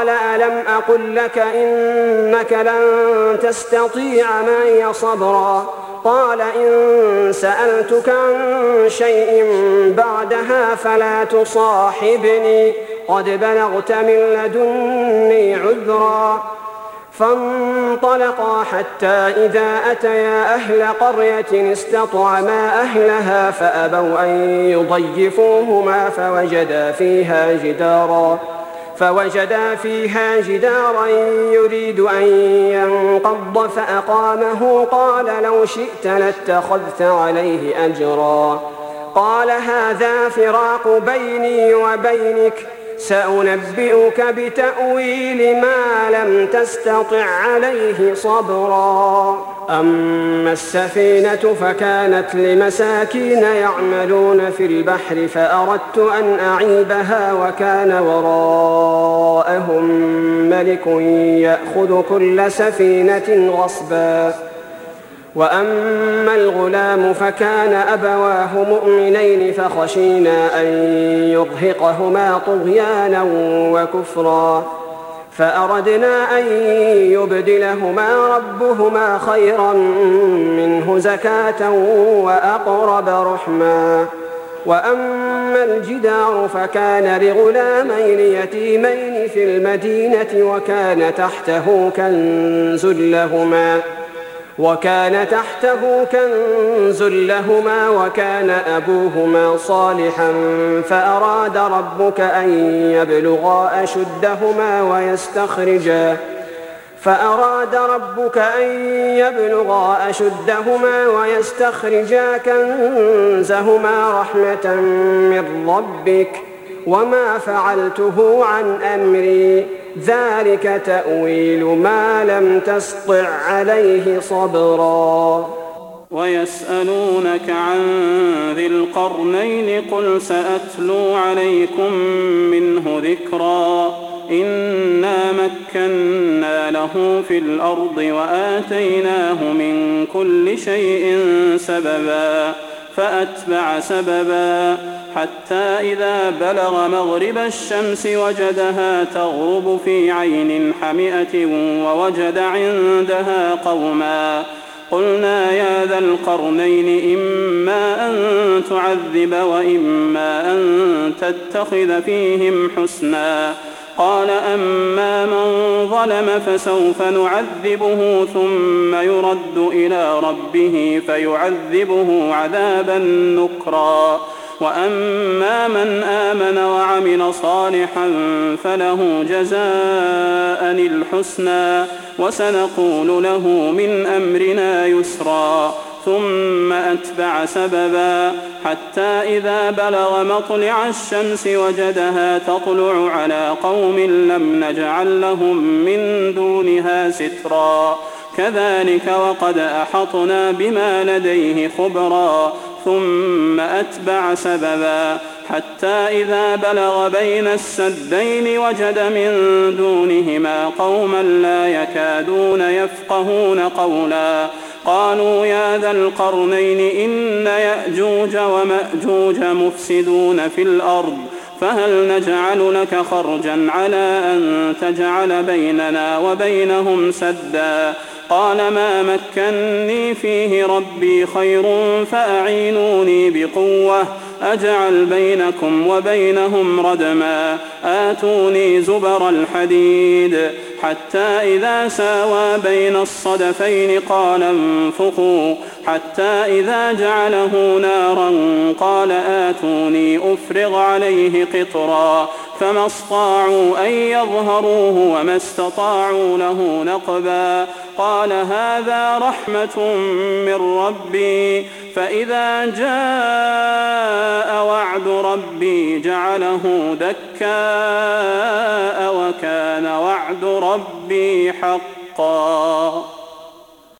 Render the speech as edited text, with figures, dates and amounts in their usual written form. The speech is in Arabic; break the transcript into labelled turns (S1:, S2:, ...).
S1: قال ألم أقل لك إنك لن تستطيع معي صبرا قال إن سألتك عن شيء بعدها فلا تصاحبني قد بلغت من لدني عذرا فانطلقا حتى إذا أتيا أهل قرية استطعما أهلها فأبوا أن يضيفوهما فوجدا فيها جدارا يريد أن ينقض فأقامه قال لو شئت لاتخذت عليه أجرا قال هذا فراق بيني وبينك سأنبئك بتأويل ما لم تستطع عليه صبرا أما السفينة فكانت لمساكين يعملون في البحر فأردت أن أعيبها وكان وراءهم ملك يأخذ كل سفينة غصبا وأما الغلام فكان أبواه مؤمنين فخشينا أن يرهقهما طغيانا وكفرا فأردنا أن يبدلهما ربهما خيرا منه زكاة وأقرب رحما وأما الجدار فكان لغلامين يتيمين في المدينة وكان تحته كنز لهما وكان أبوهما صالحا فأراد ربك أن يبلغا أشدهما ويستخرجا كنزهما رحمة من ربك وما فعلته عن أمري ذلك تأويل ما لم تسطع عليه صبرا
S2: ويسألونك عن ذي القرنين قل سأتلو عليكم منه ذكرا إنا مكنا له في الأرض وآتيناه من كل شيء سببا فأتبع سببا حتى إذا بلغ مغرب الشمس وجدها تغرب في عين حمئة ووجد عندها قوما قلنا يا ذا القرنين إما أن تعذب وإما أن تتخذ فيهم حسنا قال أما من ظلم فسوف نعذبه ثم يرد إلى ربه فيعذبه عذابا نكرا وأما من آمن وعمل صالحا فله جزاء الحسنى وسنقول له من أمرنا يسرا ثم أتبع سببا حتى إذا بلغ مطلع الشمس وجدها تطلع على قوم لم نجعل لهم من دونها سترا كذلك وقد أحطنا بما لديه خبرا ثم أتبع سببا حتى إذا بلغ بين السدين وجد من دونهما قوما لا يكادون يفقهون قولا قالوا يا ذا القرنين إن يأجوج ومأجوج مفسدون في الأرض فهل نجعل لك خرجا على أن تجعل بيننا وبينهم سدا قال ما مكني فيه ربي خير فأعينوني بقوة أجعل بينكم وبينهم ردما آتوني زبر الحديد حتى إذا ساوى بين الصدفين قال انفخوا حتى إذا جعله نارا قال آتوني أفرغ عليه قطرا فما استطاعوا أن يظهروه وما استطاعوا له نقبا قال هذا رحمة من ربي فإذا جاء وعد ربي جعله دكاء وكان وعد ربي حقا.